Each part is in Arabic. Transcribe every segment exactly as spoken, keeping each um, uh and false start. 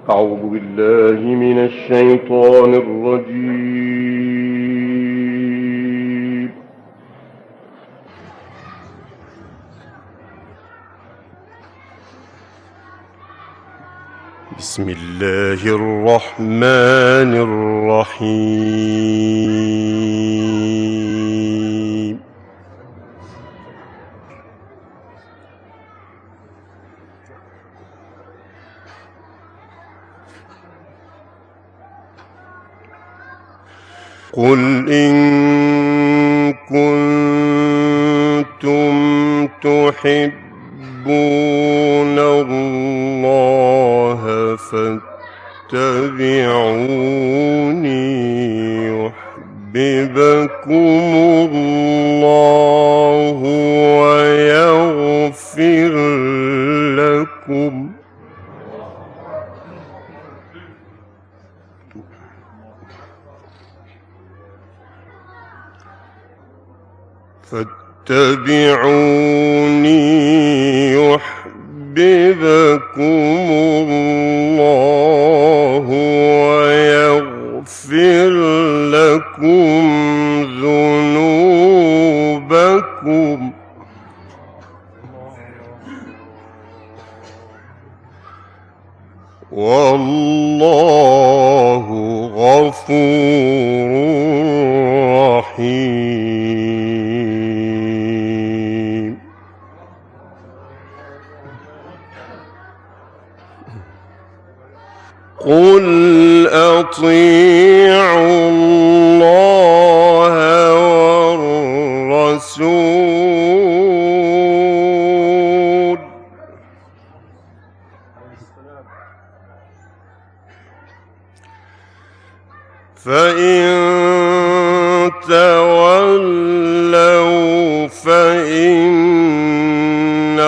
أعوذ بالله من الشيطان الرجيم. بسم الله الرحمن الرحيم. قل إن كنتم تحبون الله فاتبعوني يحببكم الله ويغفر لكم. فاتبعوني يحببكم الله ويغفر لكم ذنوبكم والله غفور رحيم. قل أطيعوا الله والرسول فإن تولوا فإن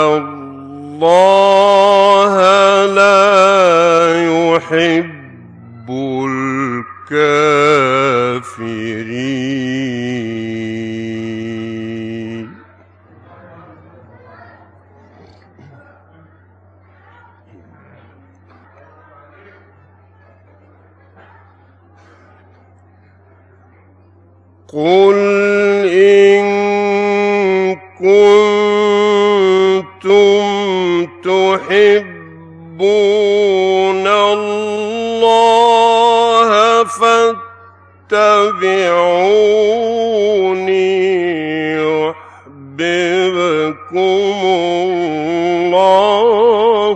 الله لا يحب الكافرين. قل إن كنتم تحبون الله فاتبعوني يحببكم الله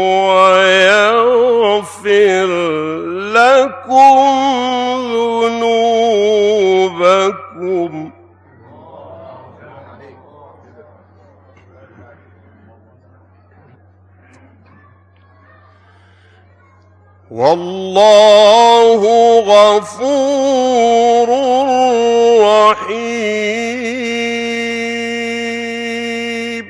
ويغفر لكم ذنوبكم والله غفور رحيم.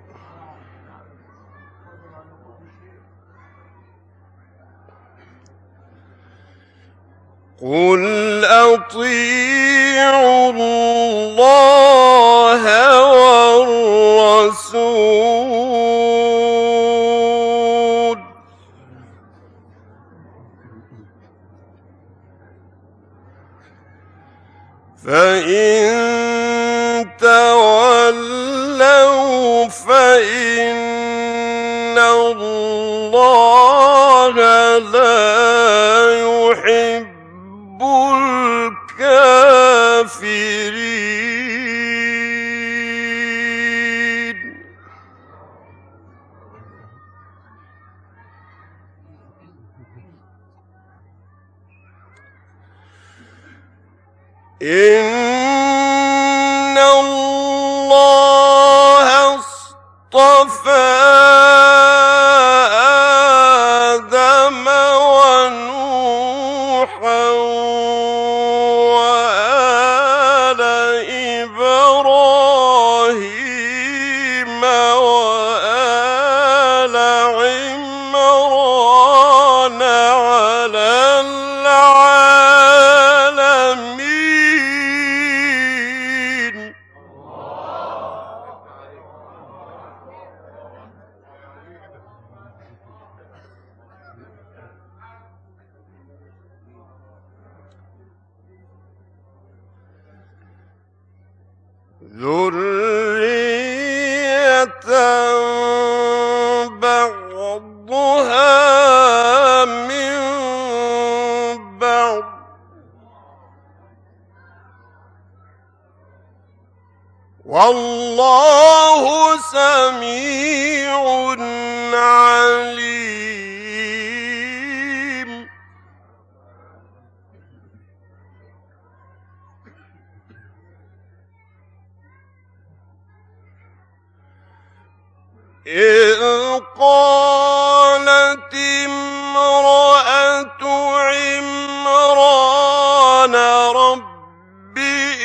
قل أطيعوا الله والرسول فإن تولوا فإن الله لا يحب الكافرين. إن الله اصطفى آدم ونوحا وآل إبراهيم وآل عمران على العالمين. ذرية بعضها من بعض والله سميع عليم. إذ قالت امرأة عمران رب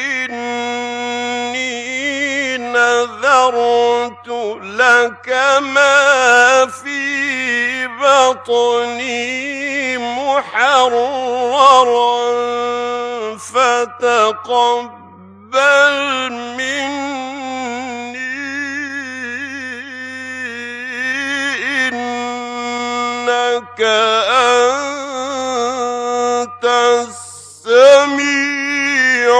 إني نذرت لك ما في بطني محررا فتقبل مني إنك أنت السميع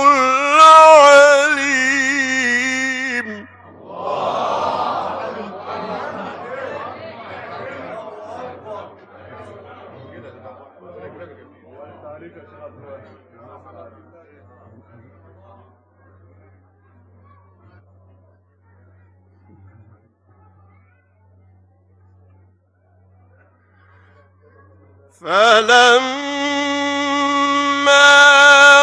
العليم. فلما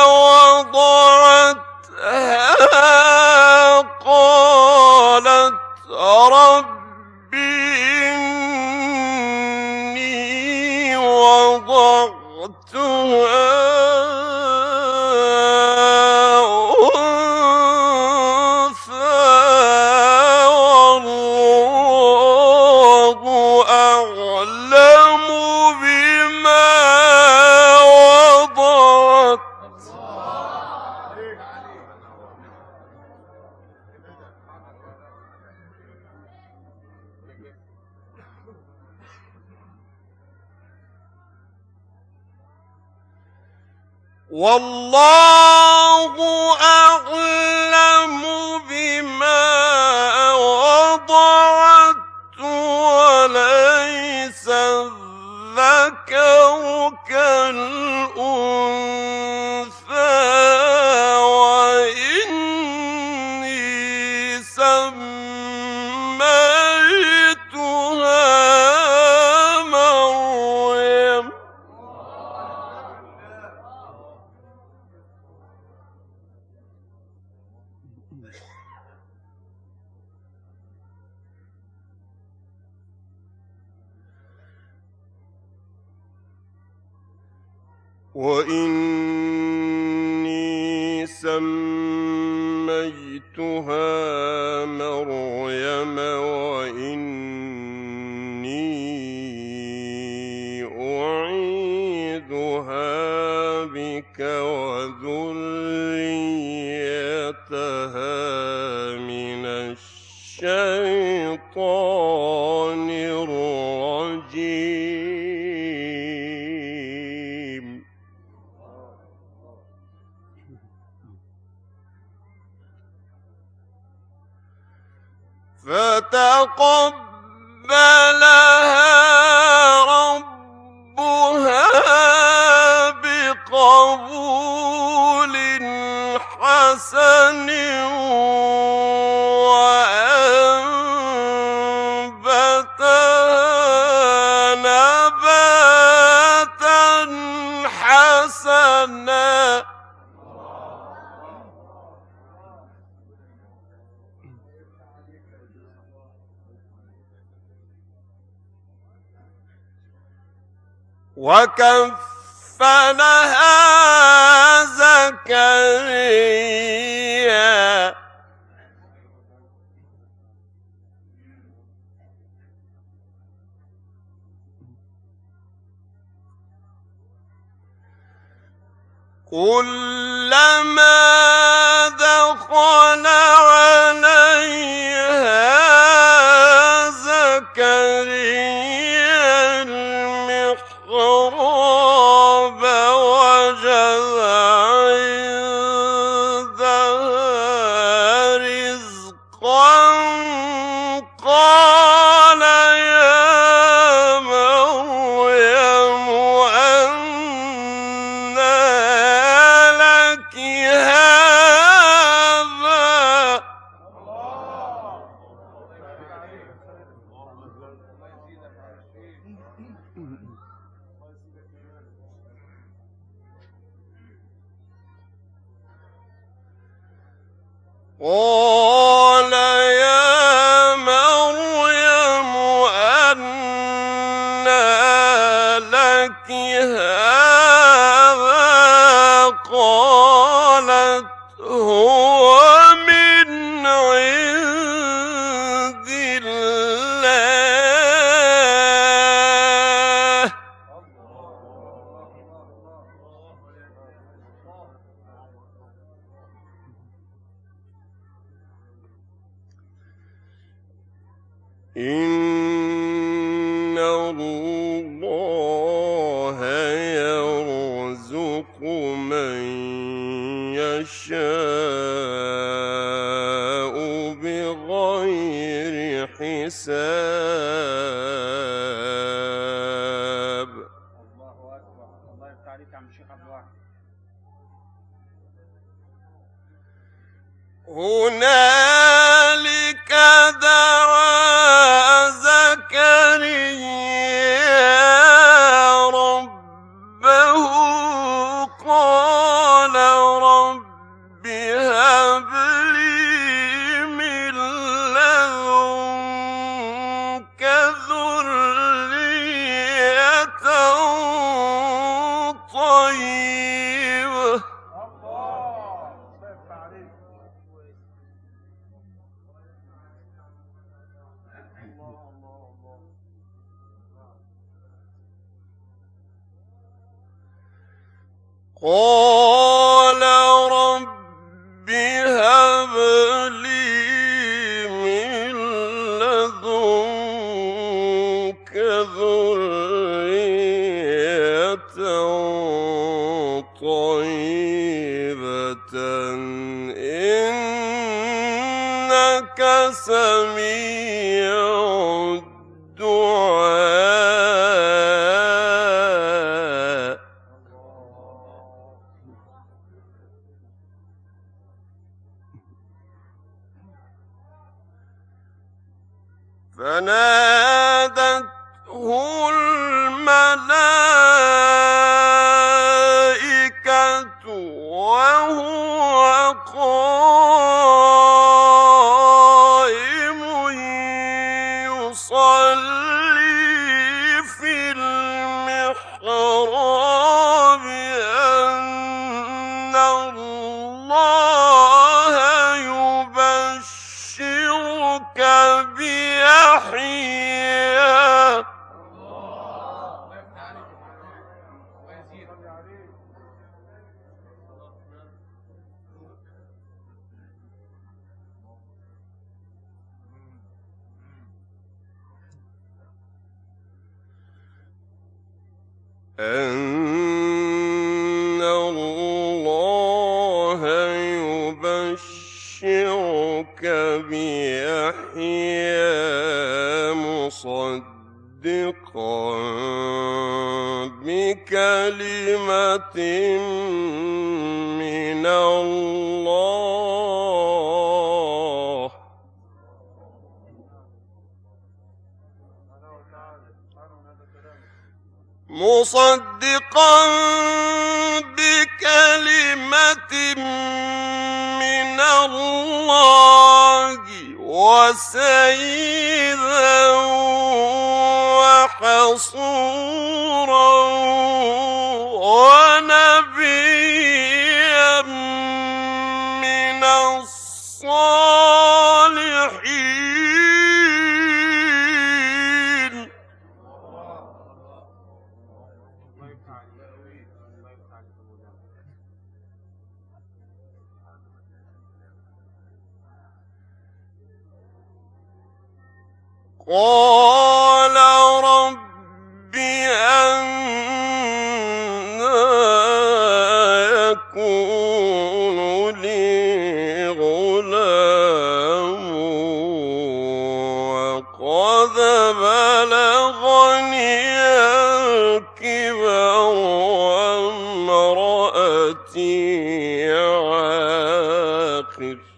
وضعتها قالت رب إني وضعتها والله أعلم بما وضعت وليس الذكر كالأنثى وإني سميتها مريم. وإني سميتها مريم وإني أعيذها بك وذريتها من الشيطان الرجيم. فتقبلها ربها بقبول حسن وأنبتها نباتا حسنا. وكفلها زكريا كلما دخل عليها زكريا المحراب وجد عندها قال يا مريم أنى لك هذا قالت هو من عند الله إن الله يرزق من يشاء بغير حساب. الله أكبر. الله يفتح عليك يا عم الشيخ عبد الواحد. هنالك دعا زكريا ربه قال رب هب لي من لدنك ذرية طيبة. قال رب هب لي من لدنك ذرية طيبة إنك سميع الدعاء. فنادته الملائكة وهو قائم يصلي في المحراب أن الله يبشرك بيحيى أن الله يبشرك بيحيى مصدقا بكلمة من الله مصدقا بكلمة من الله وسيدا وحصورا ونبيا من الصالحين. قال رب أنى يكون لي غلام وقد بلغني الكبر وامرأتي عاقر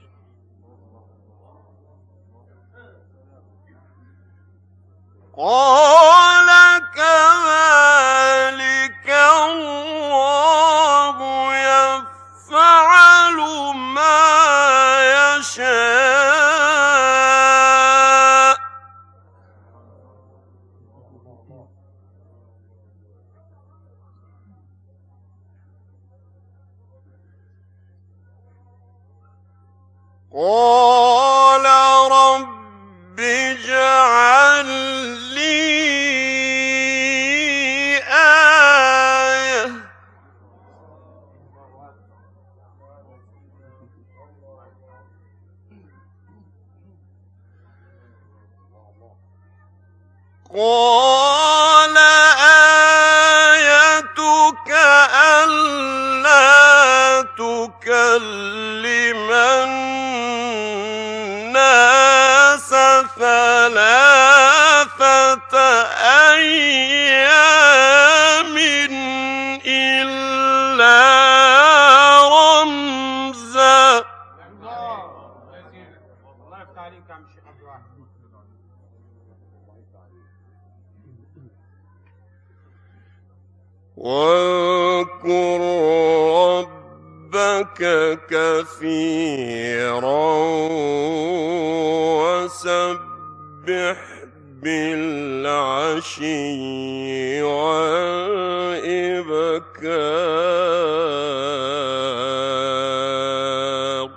قال رب اجعل لي آية قال آيتك ألا تكلم الناس ثلاثة أيام إلا رمزا. الله يفتح عليك يا عم الشيخ عبد الواحد. واذكر ربك كثيرا وسبح بالعشي والإبكار.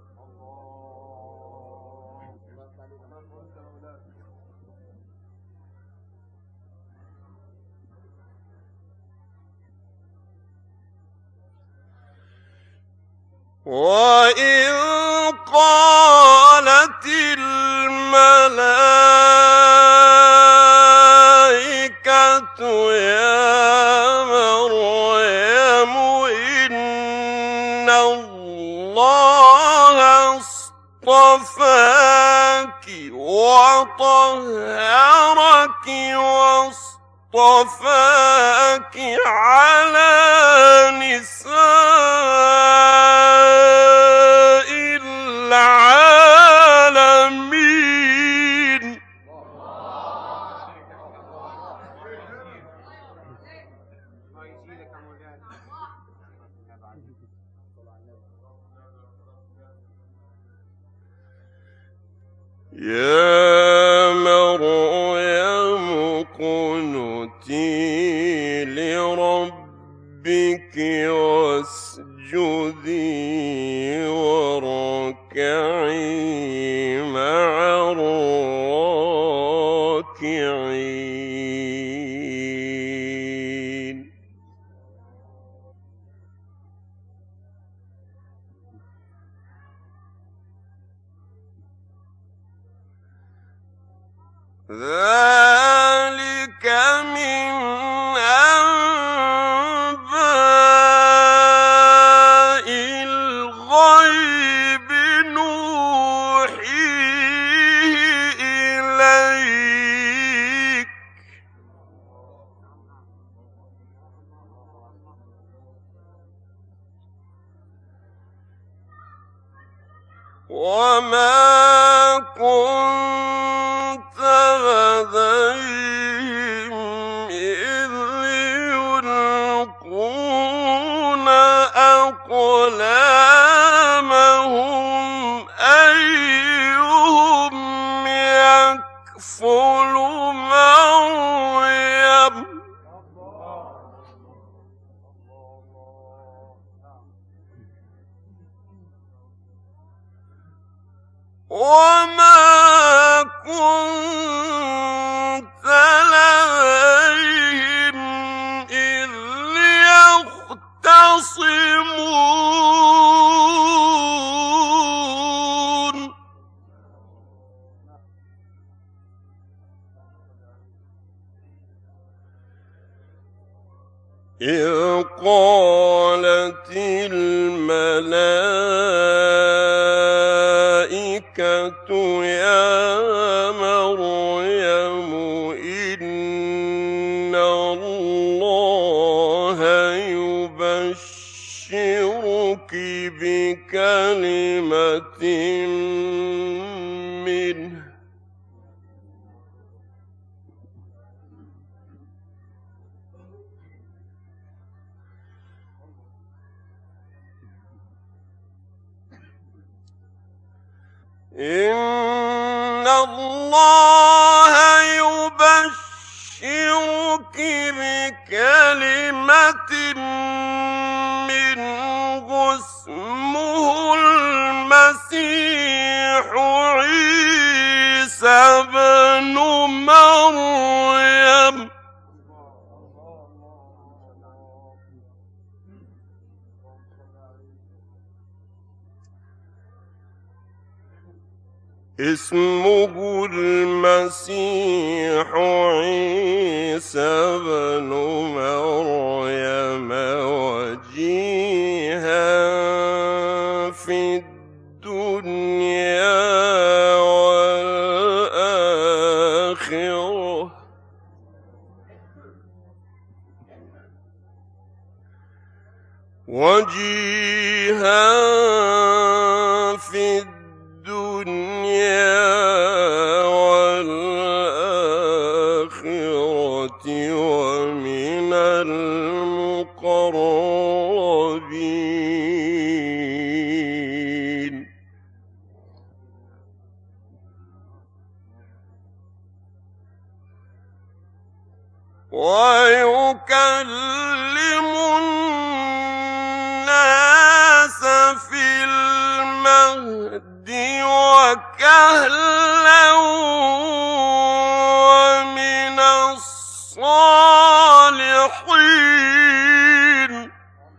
وإذ قالت الملائكة يا مريم إن الله اصطفاك وطهرك واصطفاك على نساء العالمين. يا مريم اقنتي لربك واسجدي واركعي مع الراكعين. ذلك من أنباء الغيب نوحيه إليك وما كنت لديهم إذ يلقون أقلامهم أيهم يكفل مريم. وما كنت لديهم إذ يختصمون إذ قالت الملائكة يا مريم إن الله يبشرك بكلمة منه إن الله يبشرك بكلمة منه اسمه المسيح مريم اسمه المسيح عيسى بن مريم وجيها في الدنيا والآخرة وجيها في الدنيا والآخرة ومن المقربين ويكلم الناس في المهد وكهلا ومن الصالحين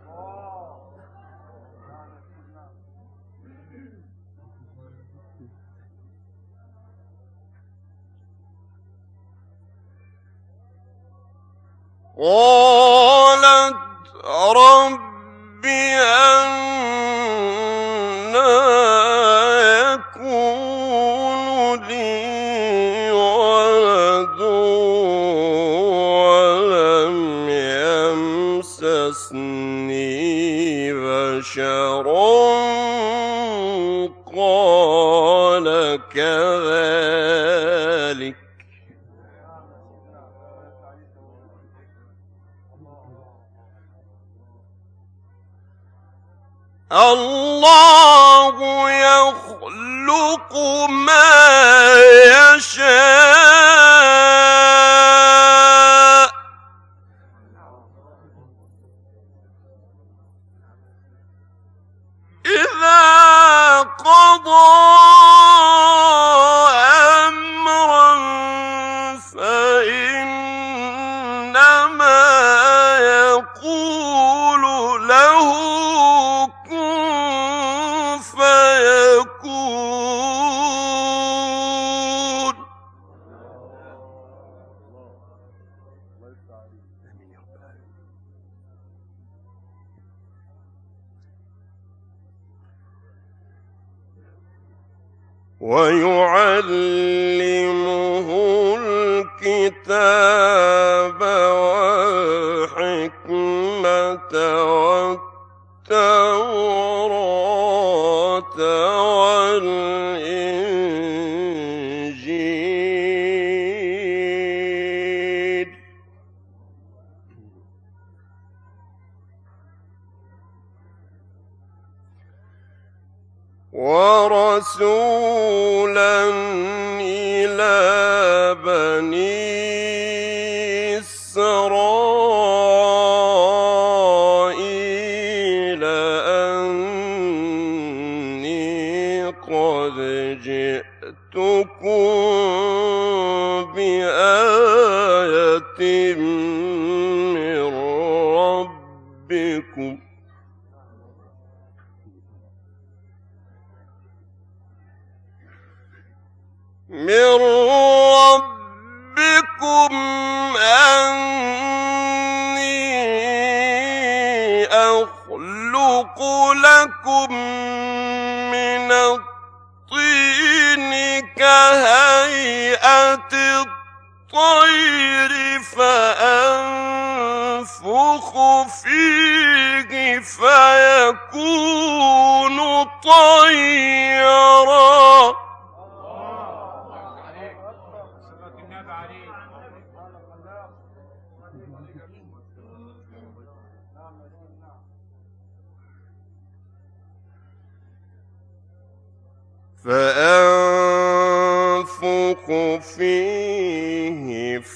قالت رب أنى يكون لي ولد ولم يمسسني بشر قال كذلك الله يخلق ما يشاء إذا قضى أمرا فإنما يقول له كن فيكون ويعلمه الكتاب والحكمة والتوراة والإنجيل ورسولا إلى بني إسرائيل أني قد جئتكم بآية من ربكم من ربكم أني أخلق لكم من الطين كهيئة الطير فأنفخ فيه فيكون طيرا فأنفخ فيه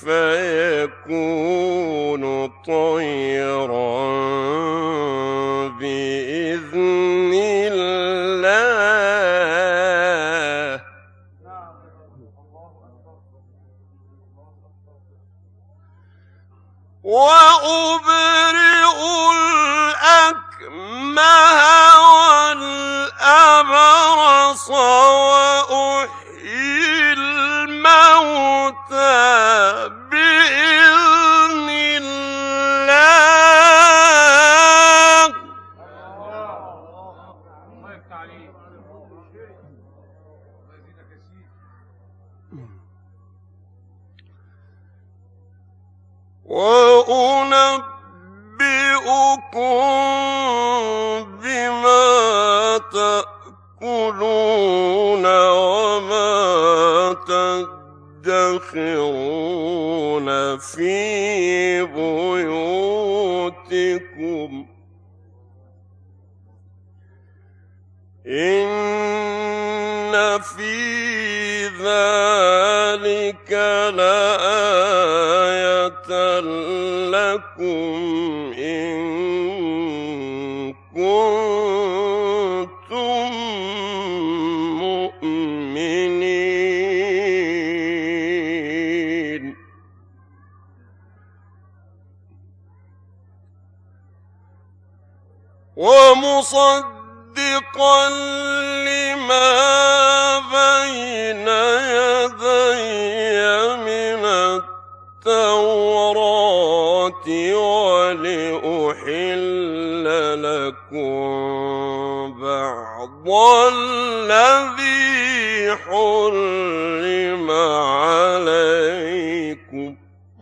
فيكون طيرا بإذن الله وأبرئ الأكمه والأبرص وأحيي الموتى بإذن الله. الله يفتح عليك. وأنبئكم بما تأكلون وما تدخرون في بيوتكم إن في ذلك لآية لكم إن كنتم مؤمنين. ومصدقا لما بين يدي من التوراة ولأحل لكم بعض الذي حرم عليكم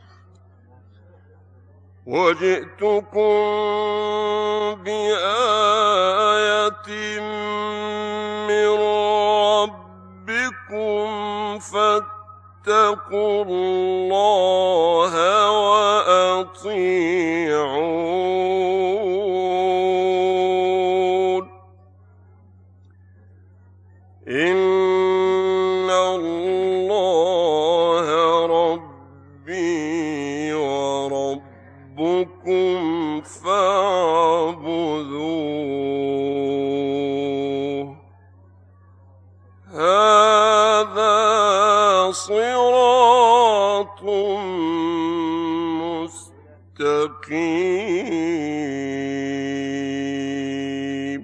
وجئتكم بآية من ربكم فاتقوا الله وأطيعون. إن الله ربي وربكم فاعبدوه هذا صراط مستقيم.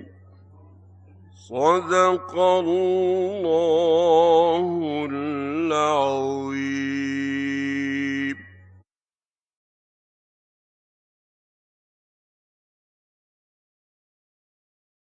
صدق الله العظيم.